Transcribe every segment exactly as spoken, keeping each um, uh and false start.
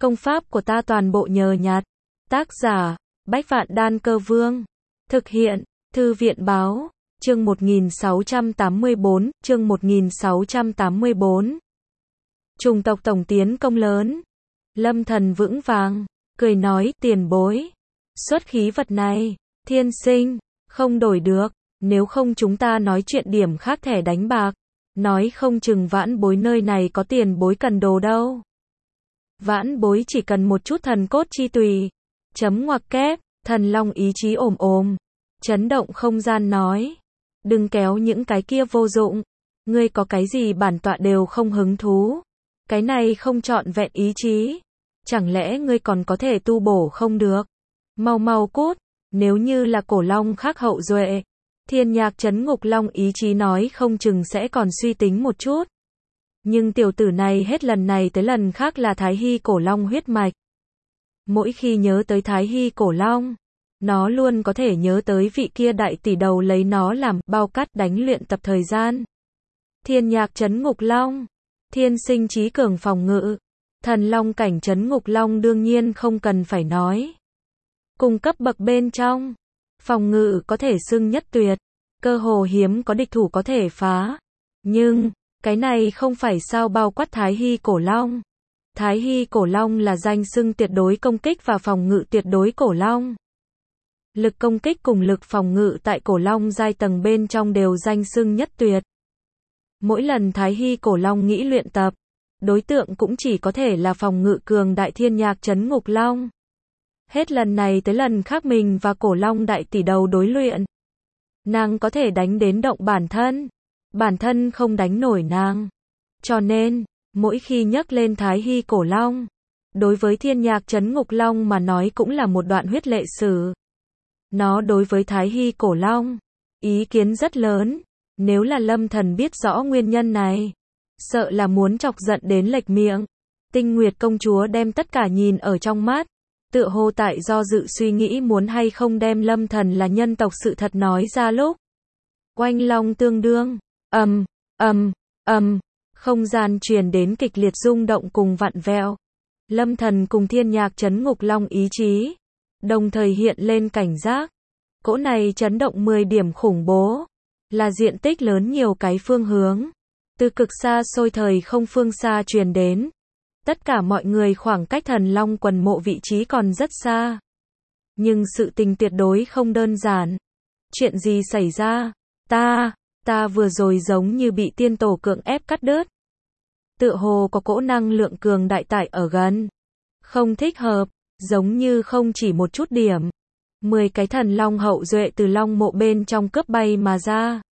Công pháp của ta toàn bộ nhờ nhặt. Tác giả, Bách Vạn Đan Cơ Vương. Thực hiện, Thư viện Báo. Chương một nghìn sáu trăm tám mươi bốn, chương một nghìn sáu trăm tám mươi bốn. Trùng tộc tổng tiến công lớn. Lâm Thần vững vàng, cười nói, tiền bối. Xuất khí vật này, thiên sinh, không đổi được, nếu không chúng ta nói chuyện điểm khác thẻ đánh bạc. Nói không chừng vãn bối nơi này có tiền bối cần đồ đâu. Vãn bối chỉ cần một chút thần cốt chi tùy. Chấm ngoặc kép, Thần Long ý chí ồm ồm. Chấn động không gian nói. Đừng kéo những cái kia vô dụng. Ngươi có cái gì bản tọa đều không hứng thú. Cái này không trọn vẹn ý chí. Chẳng lẽ ngươi còn có thể tu bổ không được? Mau mau cút, nếu như là cổ long khác hậu duệ. Thiên Nhạc Trấn Ngục Long ý chí nói không chừng sẽ còn suy tính một chút. Nhưng tiểu tử này hết lần này tới lần khác là Thái Hy cổ long huyết mạch. Mỗi khi nhớ tới Thái Hy cổ long, nó luôn có thể nhớ tới vị kia đại tỷ đầu lấy nó làm bao cát đánh luyện tập thời gian. Thiên Nhạc Trấn Ngục Long, thiên sinh trí cường phòng ngự. Thần long cảnh Trấn Ngục Long đương nhiên không cần phải nói. Cùng cấp bậc bên trong, phòng ngự có thể xưng nhất tuyệt, cơ hồ hiếm có địch thủ có thể phá. Nhưng, cái này không phải sao bao quát Thái Hy cổ long. Thái Hy cổ long là danh xưng tuyệt đối công kích và phòng ngự tuyệt đối cổ long. Lực công kích cùng lực phòng ngự tại cổ long giai tầng bên trong đều danh xưng nhất tuyệt. Mỗi lần Thái Hy cổ long nghĩ luyện tập, đối tượng cũng chỉ có thể là phòng ngự cường đại Thiên Nhạc Trấn Ngục Long. Hết lần này tới lần khác mình và cổ long đại tỷ đầu đối luyện. Nàng có thể đánh đến động bản thân. Bản thân không đánh nổi nàng. Cho nên, mỗi khi nhắc lên Thái Hy cổ long, đối với Thiên Nhạc Trấn Ngục Long mà nói cũng là một đoạn huyết lệ sử. Nó đối với Thái Hy cổ long, ý kiến rất lớn. Nếu là Lâm Thần biết rõ nguyên nhân này, sợ là muốn chọc giận đến lệch miệng. Tinh Nguyệt công chúa đem tất cả nhìn ở trong mắt. Tựa hồ tại do dự suy nghĩ muốn hay không đem Lâm Thần là nhân tộc sự thật nói ra lúc. Oanh long tương đương, ầm, ầm, ầm, không gian truyền đến kịch liệt rung động cùng vặn vẹo. Lâm Thần cùng Thiên Nhạc Trấn Ngục Long ý chí, đồng thời hiện lên cảnh giác. Cỗ này chấn động mười điểm khủng bố, là diện tích lớn nhiều cái phương hướng. Từ cực xa xôi thời không phương xa truyền đến. Tất cả mọi người khoảng cách Thần Long quần mộ vị trí còn rất xa. Nhưng sự tình tuyệt đối không đơn giản. Chuyện gì xảy ra? Ta, ta vừa rồi giống như bị tiên tổ cưỡng ép cắt đứt. Tựa hồ có cỗ năng lượng cường đại tại ở gần. Không thích hợp, giống như không chỉ một chút điểm. Mười cái thần long hậu duệ từ long mộ bên trong cướp bay mà ra.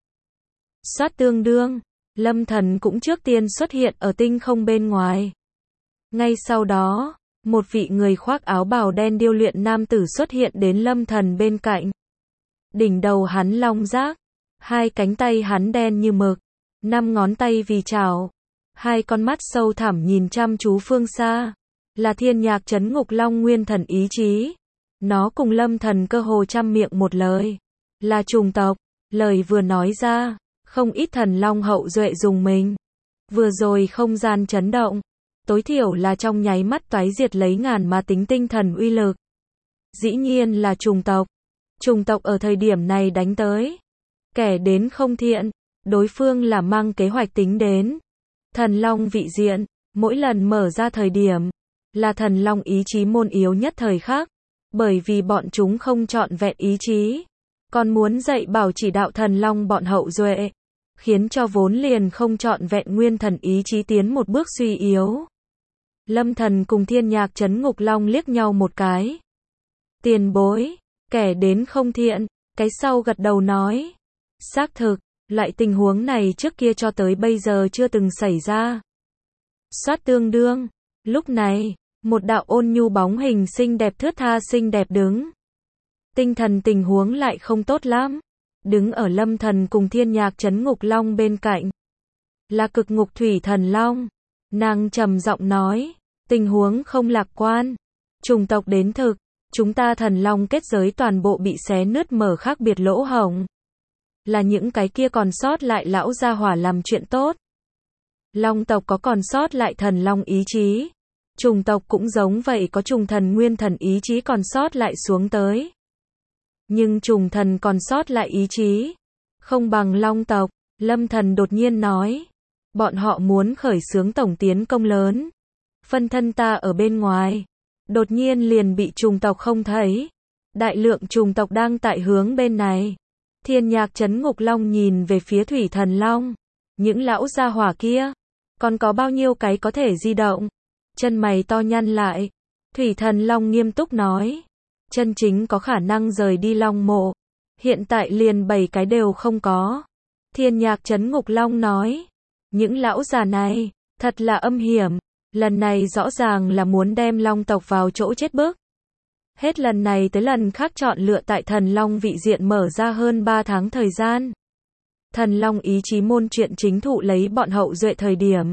Xoát tương đương, Lâm Thần cũng trước tiên xuất hiện ở tinh không bên ngoài. Ngay sau đó, một vị người khoác áo bào đen điêu luyện nam tử xuất hiện đến Lâm Thần bên cạnh. Đỉnh đầu hắn long giác, hai cánh tay hắn đen như mực, năm ngón tay vì chảo, hai con mắt sâu thẳm nhìn chăm chú phương xa, là Thiên Nhạc Trấn Ngục Long nguyên thần ý chí. Nó cùng Lâm Thần cơ hồ trăm miệng một lời, là trùng tộc. Lời vừa nói ra, không ít thần long hậu duệ dùng mình. Vừa rồi không gian chấn động, tối thiểu là trong nháy mắt toái diệt lấy ngàn mà tính tinh thần uy lực. Dĩ nhiên là trùng tộc. Trùng tộc ở thời điểm này đánh tới. Kẻ đến không thiện, đối phương là mang kế hoạch tính đến. Thần long vị diện, mỗi lần mở ra thời điểm, là thần long ý chí môn yếu nhất thời khắc. Bởi vì bọn chúng không trọn vẹn ý chí, còn muốn dạy bảo chỉ đạo thần long bọn hậu duệ, khiến cho vốn liền không trọn vẹn nguyên thần ý chí tiến một bước suy yếu. Lâm Thần cùng Thiên Nhạc Trấn Ngục Long liếc nhau một cái. Tiền bối, kẻ đến không thiện, cái sau gật đầu nói. Xác thực, loại tình huống này trước kia cho tới bây giờ chưa từng xảy ra. Xoát tương đương, lúc này, một đạo ôn nhu bóng hình xinh đẹp thướt tha xinh đẹp đứng. Tinh thần tình huống lại không tốt lắm. Đứng ở Lâm Thần cùng Thiên Nhạc Trấn Ngục Long bên cạnh. Là Cực Ngục Thủy Thần Long. Nàng trầm giọng nói, tình huống không lạc quan. Trùng tộc đến thực, chúng ta thần long kết giới toàn bộ bị xé nứt mở khác biệt lỗ hổng. Là những cái kia còn sót lại lão gia hỏa làm chuyện tốt. Long tộc có còn sót lại thần long ý chí. Trùng tộc cũng giống vậy, có trùng thần nguyên thần ý chí còn sót lại xuống tới. Nhưng trùng thần còn sót lại ý chí không bằng long tộc. Lâm Thần đột nhiên nói. Bọn họ muốn khởi xướng tổng tiến công lớn. Phân thân ta ở bên ngoài. Đột nhiên liền bị trùng tộc không thấy. Đại lượng trùng tộc đang tại hướng bên này. Thiên Nhạc Trấn Ngục Long nhìn về phía Thủy Thần Long. Những lão gia hỏa kia. Còn có bao nhiêu cái có thể di động? Chân mày to nhăn lại. Thủy Thần Long nghiêm túc nói. Chân chính có khả năng rời đi Long mộ. Hiện tại liền bảy cái đều không có. Thiên Nhạc Trấn Ngục Long nói. Những lão già này, thật là âm hiểm. Lần này rõ ràng là muốn đem Long tộc vào chỗ chết bức. Hết lần này tới lần khác chọn lựa tại Thần Long vị diện mở ra hơn ba tháng thời gian. Thần Long ý chí môn chuyện chính thụ lấy bọn hậu duệ thời điểm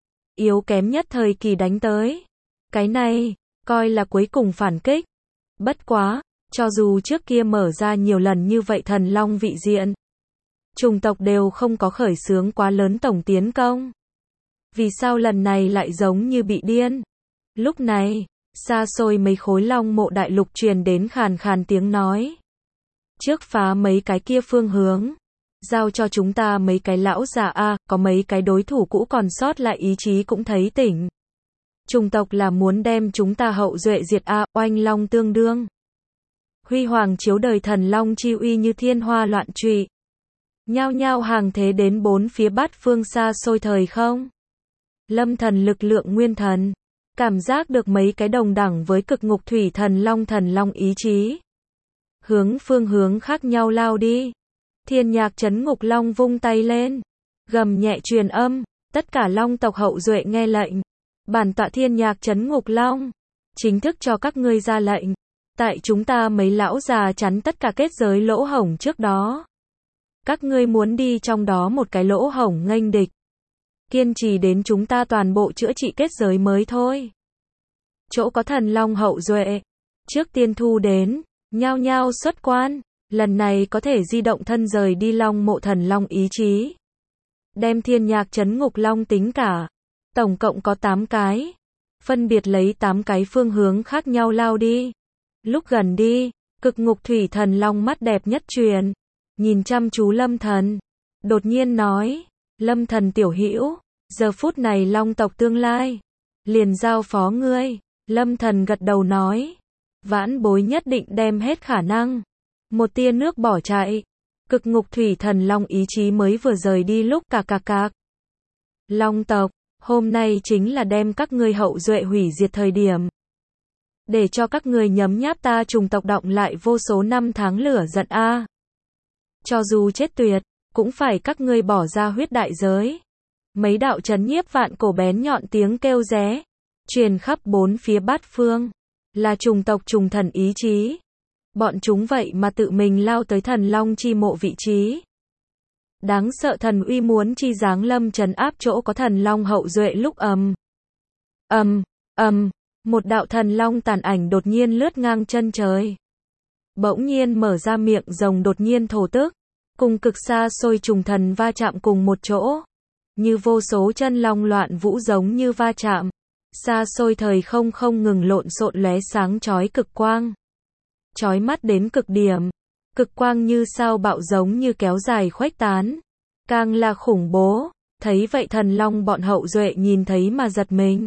yếu kém nhất thời kỳ đánh tới. Cái này, coi là cuối cùng phản kích. Bất quá, cho dù trước kia mở ra nhiều lần như vậy Thần Long vị diện, trùng tộc đều không có khởi xướng quá lớn tổng tiến công. Vì sao lần này lại giống như bị điên? Lúc này, xa xôi mấy khối Long mộ đại lục truyền đến khàn khàn tiếng nói. Trước phá mấy cái kia phương hướng. Giao cho chúng ta mấy cái lão già a, có mấy cái đối thủ cũ còn sót lại ý chí cũng thấy tỉnh. Trùng tộc là muốn đem chúng ta hậu duệ diệt a, oanh long tương đương. Huy hoàng chiếu đời Thần Long chi uy như thiên hoa loạn trụy. Nhao nhao hàng thế đến bốn phía bát phương xa xôi thời không. Lâm Thần lực lượng nguyên thần. Cảm giác được mấy cái đồng đẳng với cực ngục Thủy Thần Long Thần Long ý chí. Hướng phương hướng khác nhau lao đi. Thiên Nhạc Trấn Ngục Long vung tay lên. Gầm nhẹ truyền âm. Tất cả Long tộc hậu duệ nghe lệnh. Bản tọa Thiên Nhạc Trấn Ngục Long. Chính thức cho các ngươi ra lệnh. Tại chúng ta mấy lão già chắn tất cả kết giới lỗ hổng trước đó. Các ngươi muốn đi trong đó một cái lỗ hổng nghênh địch. Kiên trì đến chúng ta toàn bộ chữa trị kết giới mới thôi. Chỗ có Thần Long hậu duệ. Trước tiên thu đến. Nhao nhao xuất quan. Lần này có thể di động thân rời đi Long mộ Thần Long ý chí. Đem Thiên Nhạc Trấn Ngục Long tính cả. Tổng cộng có tám cái. Phân biệt lấy tám cái phương hướng khác nhau lao đi. Lúc gần đi, cực ngục Thủy Thần Long mắt đẹp nhất truyền. Nhìn chăm chú Lâm Thần. Đột nhiên nói. Lâm Thần tiểu hữu, giờ phút này Long tộc tương lai. Liền giao phó ngươi. Lâm Thần gật đầu nói. Vãn bối nhất định đem hết khả năng. Một tia nước bỏ chạy. Cực ngục Thủy Thần Long ý chí mới vừa rời đi lúc cà cà cạc. Long tộc, hôm nay chính là đem các ngươi hậu duệ hủy diệt thời điểm. Để cho các ngươi nhấm nháp ta trùng tộc động lại vô số năm tháng lửa giận a. Cho dù chết tuyệt, cũng phải các ngươi bỏ ra huyết đại giới. Mấy đạo chấn nhiếp vạn cổ bén nhọn tiếng kêu ré. Truyền khắp bốn phía bát phương. Là trùng tộc trùng thần ý chí. Bọn chúng vậy mà tự mình lao tới Thần Long chi mộ vị trí. Đáng sợ thần uy muốn chi giáng lâm trấn áp chỗ có Thần Long hậu duệ lúc ầm. Ầm, ầm, một đạo Thần Long tàn ảnh đột nhiên lướt ngang chân trời. Bỗng nhiên mở ra miệng rồng đột nhiên thổ tức. Cùng cực xa xôi trùng thần va chạm cùng một chỗ. Như vô số chân long loạn vũ giống như va chạm. Xa xôi thời không không ngừng lộn xộn lóe sáng chói cực quang. Chói mắt đến cực điểm. Cực quang như sao bạo giống như kéo dài khuếch tán. Càng là khủng bố. Thấy vậy Thần Long bọn hậu duệ nhìn thấy mà giật mình.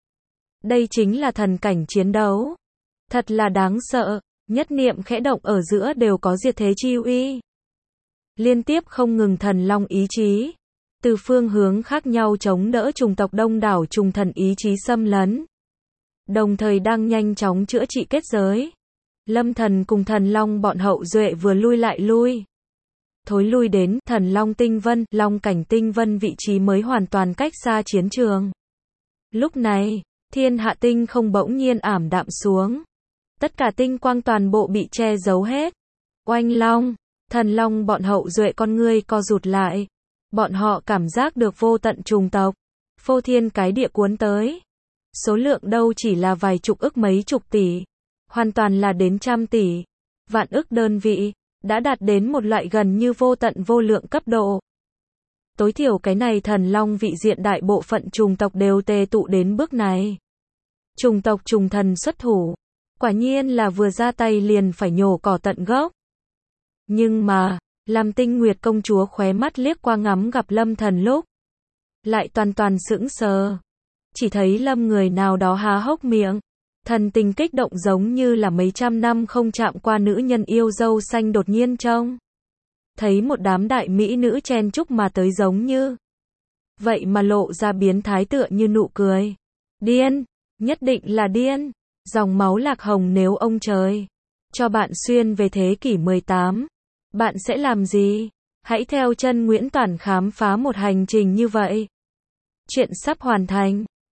Đây chính là thần cảnh chiến đấu. Thật là đáng sợ. Nhất niệm khẽ động ở giữa đều có diệt thế chi uy. Liên tiếp không ngừng Thần Long ý chí. Từ phương hướng khác nhau chống đỡ trùng tộc đông đảo trùng thần ý chí xâm lấn. Đồng thời đang nhanh chóng chữa trị kết giới. Lâm Thần cùng Thần Long bọn hậu duệ vừa lui lại lui. Thối lui đến Thần Long tinh vân, Long cảnh tinh vân vị trí mới hoàn toàn cách xa chiến trường. Lúc này, thiên hạ tinh không bỗng nhiên ảm đạm xuống. Tất cả tinh quang toàn bộ bị che giấu hết. Oanh long, Thần Long bọn hậu duệ con ngươi co rụt lại. Bọn họ cảm giác được vô tận trùng tộc. Phô thiên cái địa cuốn tới. Số lượng đâu chỉ là vài chục ức mấy chục tỷ. Hoàn toàn là đến trăm tỷ. Vạn ức đơn vị. Đã đạt đến một loại gần như vô tận vô lượng cấp độ. Tối thiểu cái này Thần Long vị diện đại bộ phận trùng tộc đều tề tụ đến bước này. Trùng tộc trùng thần xuất thủ. Quả nhiên là vừa ra tay liền phải nhổ cỏ tận gốc. Nhưng mà, Lam Tinh Nguyệt công chúa khóe mắt liếc qua ngắm gặp Lâm Thần lúc. Lại toàn toàn sững sờ. Chỉ thấy Lâm người nào đó há hốc miệng. Thần tình kích động giống như là mấy trăm năm không chạm qua nữ nhân yêu dâu xanh đột nhiên trông. Thấy một đám đại mỹ nữ chen chúc mà tới giống như. Vậy mà lộ ra biến thái tựa như nụ cười. Điên, nhất định là điên. Dòng máu lạc hồng nếu ông trời cho bạn xuyên về thế kỷ mười tám, bạn sẽ làm gì? Hãy theo chân Nguyễn Toản khám phá một hành trình như vậy. Chuyện sắp hoàn thành.